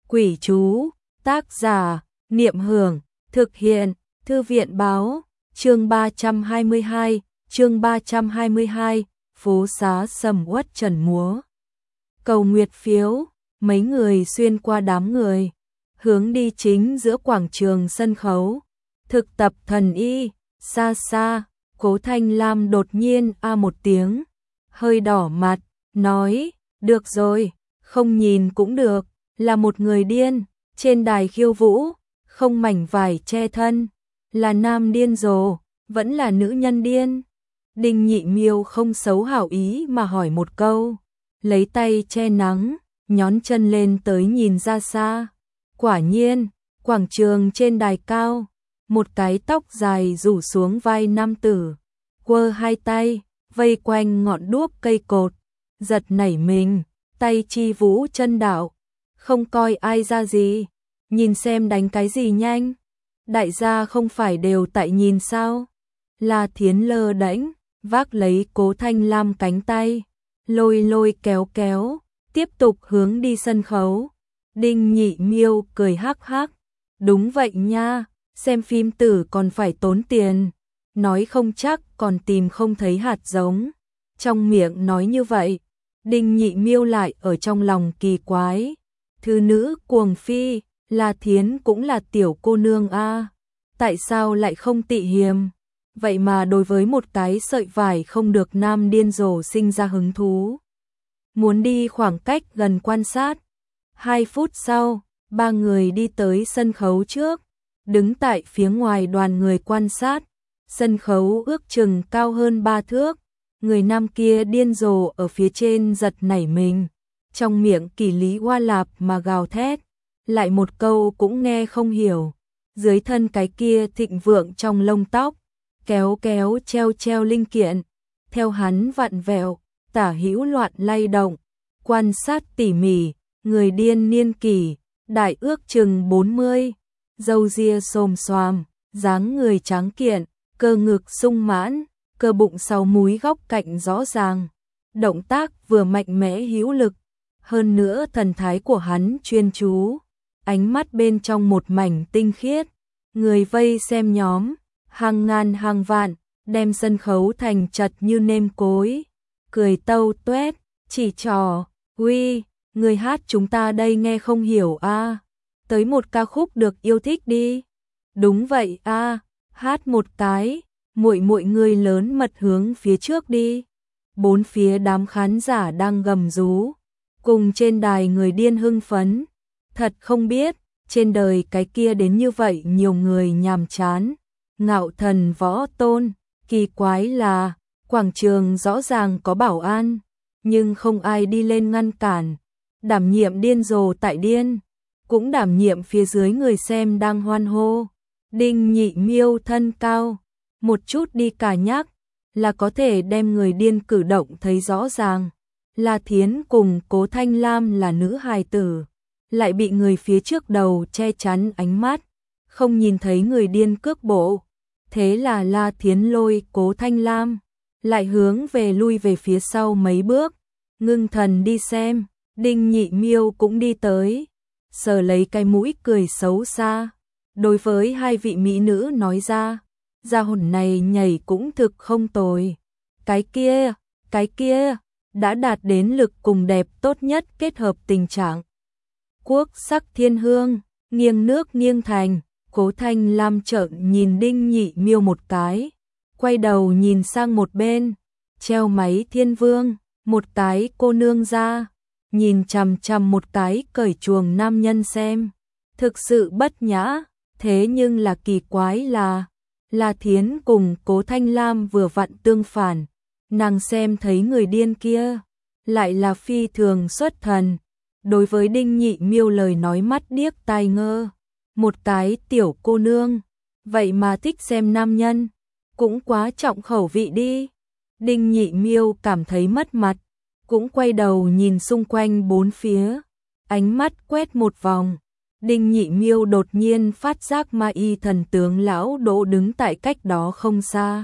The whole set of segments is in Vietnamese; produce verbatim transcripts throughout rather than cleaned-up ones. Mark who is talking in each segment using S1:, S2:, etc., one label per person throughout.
S1: Quỷ chú, tác giả, Niệm Hưởng, thực hiện, Thư viện báo, chương ba trăm hai mươi hai, chương ba trăm hai mươi hai, phố xá sầm uất trần múa. Cầu nguyệt phiếu, mấy người xuyên qua đám người, hướng đi chính giữa quảng trường sân khấu. Thực tập thần y, xa xa, Cố Thanh Lam đột nhiên a một tiếng, hơi đỏ mặt, nói, được rồi, không nhìn cũng được, là một người điên, trên đài khiêu vũ, không mảnh vải che thân, là nam điên rồ, vẫn là nữ nhân điên. Đinh Nhị Miêu không xấu hảo ý mà hỏi một câu, lấy tay che nắng, nhón chân lên tới nhìn ra xa. Quả nhiên, quảng trường trên đài cao, một cái tóc dài rủ xuống vai nam tử, quơ hai tay, vây quanh ngọn đuốc cây cột, giật nảy mình, tay chi vũ chân đạo, không coi ai ra gì, nhìn xem đánh cái gì nhanh. Đại gia không phải đều tại nhìn sao? La Thiến lơ đễnh, vác lấy Cố Thanh Lam cánh tay, lôi lôi kéo kéo, tiếp tục hướng đi sân khấu. Đinh Nhị Miêu cười hắc hắc, đúng vậy nha, xem phim tử còn phải tốn tiền, nói không chắc còn tìm không thấy hạt giống. Trong miệng nói như vậy, Đinh Nhị Miêu lại ở trong lòng kỳ quái, thư nữ cuồng phi, La Thiến cũng là tiểu cô nương a, tại sao lại không tị hiềm? Vậy mà đối với một cái sợi vải không được nam điên rồ sinh ra hứng thú. Muốn đi khoảng cách gần quan sát. Hai phút sau, ba người đi tới sân khấu trước, đứng tại phía ngoài đoàn người quan sát. Sân khấu ước chừng cao hơn ba thước, người nam kia điên rồ ở phía trên giật nảy mình, trong miệng kỳ lý hoa lạp mà gào thét, lại một câu cũng nghe không hiểu. Dưới thân cái kia thịnh vượng trong lông tóc, kéo kéo treo treo linh kiện, theo hắn vặn vẹo, tả hữu loạn lay động. Quan sát tỉ mỉ, người điên niên kỷ, đại ước chừng bốn mươi, râu ria xồm xoàm, dáng người tráng kiện, cơ ngực sung mãn, cơ bụng sau múi góc cạnh rõ ràng, động tác vừa mạnh mẽ hữu lực, hơn nữa thần thái của hắn chuyên chú, ánh mắt bên trong một mảnh tinh khiết. Người vây xem nhóm, hàng ngàn hàng vạn, đem sân khấu thành chật như nêm cối, cười tâu tuét, chỉ trò, uy, người hát chúng ta đây nghe không hiểu a, à. Tới một ca khúc được yêu thích đi. Đúng vậy a, à. Hát một cái, muội muội người lớn mật hướng phía trước đi. Bốn phía đám khán giả đang gầm rú, cùng trên đài người điên hưng phấn, thật không biết trên đời cái kia đến như vậy nhiều người nhàm chán. Ngạo Thần Võ Tôn, kỳ quái là quảng trường rõ ràng có bảo an, nhưng không ai đi lên ngăn cản. Đảm nhiệm điên rồ tại điên, cũng đảm nhiệm phía dưới người xem đang hoan hô. Đinh Nhị Miêu thân cao, một chút đi cả nhắc là có thể đem người điên cử động thấy rõ ràng. La Thiến cùng Cố Thanh Lam là nữ hài tử, lại bị người phía trước đầu che chắn ánh mắt, không nhìn thấy người điên cước bộ. Thế là La Thiến lôi Cố Thanh Lam, lại hướng về lui về phía sau mấy bước, ngưng thần đi xem. Đinh Nhị Miêu cũng đi tới, sờ lấy cái mũi cười xấu xa, đối với hai vị mỹ nữ nói ra, gia hồn này nhảy cũng thực không tồi. Cái kia, cái kia, đã đạt đến lực cùng đẹp tốt nhất kết hợp tình trạng. Quốc sắc thiên hương, nghiêng nước nghiêng thành. Cố Thanh Lam trợn nhìn Đinh Nhị Miêu một cái, quay đầu nhìn sang một bên, treo máy thiên vương, một cái cô nương ra, nhìn chằm chằm một cái cởi chuồng nam nhân xem, thực sự bất nhã. Thế nhưng là kỳ quái là, La Thiến cùng Cố Thanh Lam vừa vặn tương phản, nàng xem thấy người điên kia, lại là phi thường xuất thần, đối với Đinh Nhị Miêu lời nói mắt điếc tai ngơ. Một cái tiểu cô nương, vậy mà thích xem nam nhân, cũng quá trọng khẩu vị đi. Đinh Nhị Miêu cảm thấy mất mặt, cũng quay đầu nhìn xung quanh bốn phía, ánh mắt quét một vòng. Đinh Nhị Miêu đột nhiên phát giác ma y thần tướng lão Đỗ đứng tại cách đó không xa.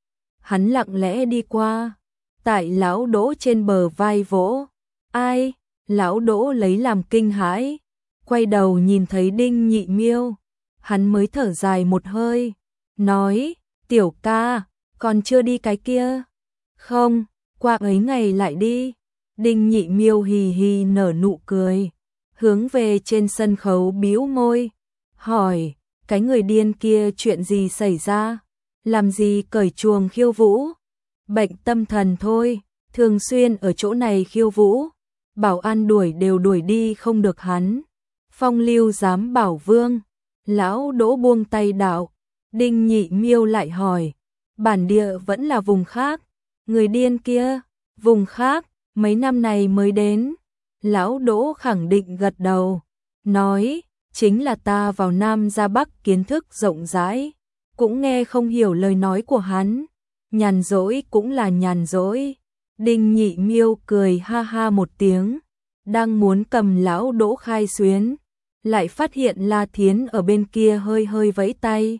S1: Hắn lặng lẽ đi qua, tại lão Đỗ trên bờ vai vỗ. Ai? Lão Đỗ lấy làm kinh hãi, quay đầu nhìn thấy Đinh Nhị Miêu, hắn mới thở dài một hơi, nói, tiểu ca, còn chưa đi cái kia? Không, qua ấy ngày lại đi. Đinh Nhị Miêu hì hì nở nụ cười, hướng về trên sân khấu bĩu môi, hỏi, cái người điên kia chuyện gì xảy ra? Làm gì cởi chuồng khiêu vũ? Bệnh tâm thần thôi, thường xuyên ở chỗ này khiêu vũ, bảo an đuổi đều đuổi đi không được hắn. Phong Lưu dám bảo vương, lão Đỗ buông tay đạo. Đinh Nhị Miêu lại hỏi, bản địa vẫn là vùng khác, người điên kia, vùng khác, mấy năm này mới đến. Lão Đỗ khẳng định gật đầu, nói, chính là ta vào Nam ra Bắc kiến thức rộng rãi, cũng nghe không hiểu lời nói của hắn, nhàn rỗi cũng là nhàn rỗi. Đinh Nhị Miêu cười ha ha một tiếng, đang muốn cầm lão Đỗ khai xuyến, lại phát hiện La Thiến ở bên kia hơi hơi vẫy tay,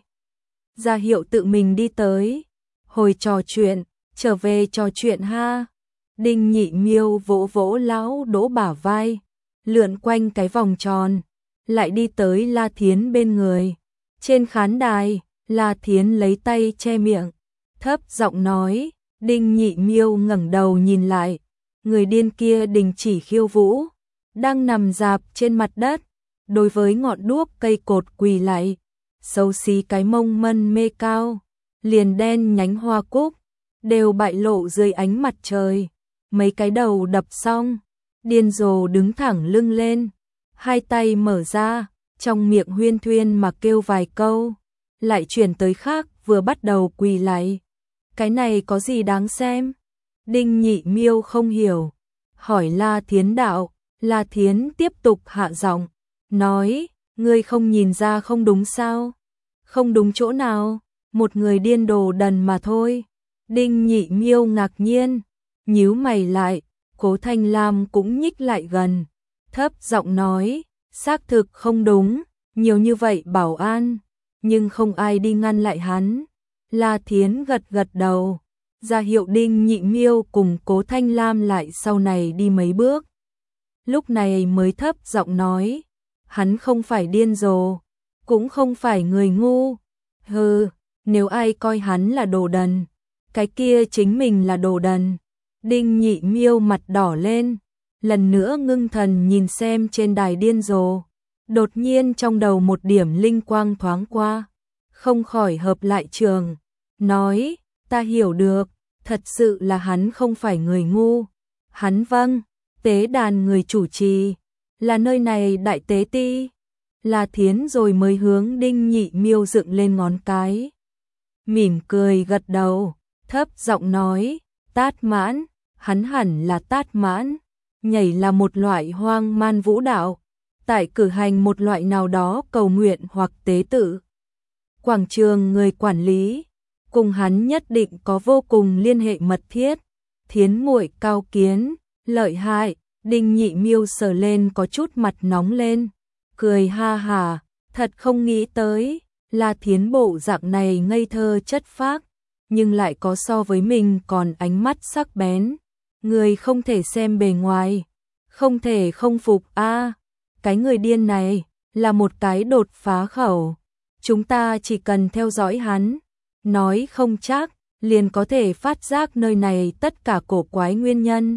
S1: ra hiệu tự mình đi tới. Hồi trò chuyện, trở về trò chuyện ha. Đinh Nhị Miêu vỗ vỗ lão Đỗ bả vai, lượn quanh cái vòng tròn, lại đi tới La Thiến bên người. Trên khán đài, La Thiến lấy tay che miệng, thấp giọng nói. Đinh Nhị Miêu ngẩng đầu nhìn lại, người điên kia đình chỉ khiêu vũ, đang nằm rạp trên mặt đất, đối với ngọn đuốc cây cột quỳ lại, xấu xí cái mông mân mê cao, liền đen nhánh hoa cúc, đều bại lộ dưới ánh mặt trời. Mấy cái đầu đập xong, điên rồ đứng thẳng lưng lên, hai tay mở ra, trong miệng huyên thuyên mà kêu vài câu, lại chuyển tới khác vừa bắt đầu quỳ lại. Cái này có gì đáng xem? Đinh Nhị Miêu không hiểu, hỏi La Thiến đạo. La Thiến tiếp tục hạ giọng, nói, ngươi không nhìn ra không đúng sao? Không đúng chỗ nào? Một người điên đồ đần mà thôi. Đinh Nhị Miêu ngạc nhiên, nhíu mày lại, Cố Thanh Lam cũng nhích lại gần, thấp giọng nói, xác thực không đúng, nhiều như vậy bảo an, nhưng không ai đi ngăn lại hắn. La Thiến gật gật đầu, ra hiệu Đinh Nhị Miêu cùng Cố Thanh Lam lại sau này đi mấy bước. Lúc này mới thấp giọng nói, hắn không phải điên rồ, cũng không phải người ngu. Hừ, nếu ai coi hắn là đồ đần, cái kia chính mình là đồ đần. Đinh Nhị Miêu mặt đỏ lên, lần nữa ngưng thần nhìn xem trên đài điên rồ. Đột nhiên trong đầu một điểm linh quang thoáng qua, không khỏi hợp lại trường, nói, ta hiểu được, thật sự là hắn không phải người ngu. Hắn vâng, tế đàn người chủ trì, là nơi này đại tế ti. La Thiến rồi mới hướng Đinh Nhị Miêu dựng lên ngón cái, mỉm cười gật đầu, thấp giọng nói, Tát Mãn, hắn hẳn là Tát Mãn, nhảy là một loại hoang man vũ đạo, tại cử hành một loại nào đó cầu nguyện hoặc tế tự. Quảng trường người quản lý, cùng hắn nhất định có vô cùng liên hệ mật thiết. Thiến muội cao kiến, lợi hại. Đinh Nhị Miêu sờ lên có chút mặt nóng lên, cười ha hà, thật không nghĩ tới, La Thiến bộ dạng này ngây thơ chất phác, nhưng lại có so với mình còn ánh mắt sắc bén. Người không thể xem bề ngoài, không thể không phục a. À, cái người điên này là một cái đột phá khẩu, chúng ta chỉ cần theo dõi hắn, nói không chắc liền có thể phát giác nơi này tất cả cổ quái nguyên nhân.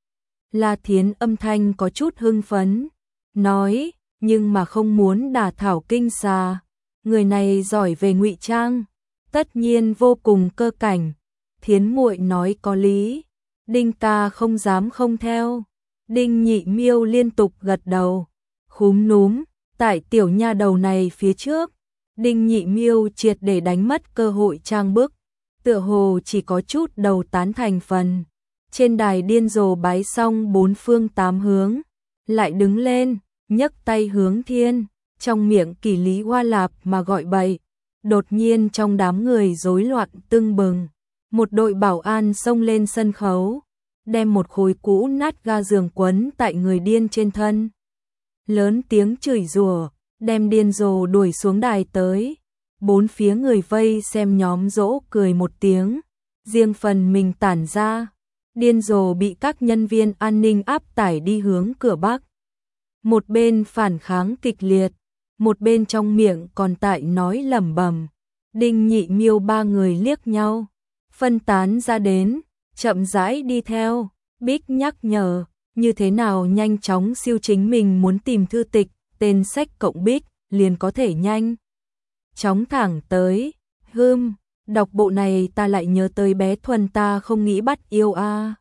S1: La Thiến âm thanh có chút hưng phấn, nói, nhưng mà không muốn đả thảo kinh xà, người này giỏi về ngụy trang, tất nhiên vô cùng cơ cảnh. Thiến muội nói có lý, Đinh ca không dám không theo. Đinh Nhị Miêu liên tục gật đầu, khúm núm, tại tiểu nha đầu này phía trước, Đinh Nhị Miêu triệt để đánh mất cơ hội trang bức, tựa hồ chỉ có chút đầu tán thành phần. Trên đài điên rồ bái xong bốn phương tám hướng, lại đứng lên, nhấc tay hướng thiên, trong miệng Kỷ Lý Hoa Lạp mà gọi bậy. Đột nhiên trong đám người rối loạn tưng bừng, một đội bảo an xông lên sân khấu, đem một khối cũ nát ga giường quấn tại người điên trên thân. Lớn tiếng chửi rủa, đem điên rồ đuổi xuống đài tới. Bốn phía người vây xem nhóm dỗ cười một tiếng, riêng phần mình tản ra. Điên rồ bị các nhân viên an ninh áp tải đi hướng cửa Bắc. một bên phản kháng kịch liệt, một bên trong miệng còn tại nói lẩm bẩm. Đinh Nhị Miêu ba người liếc nhau, phân tán ra đến, chậm rãi đi theo. Bích nhắc nhở, như thế nào nhanh chóng siêu chính mình muốn tìm thư tịch, tên sách cộng Bích liền có thể nhanh chóng thẳng tới. Hưm, đọc bộ này ta lại nhớ tới bé Thuần ta không nghĩ bắt yêu a.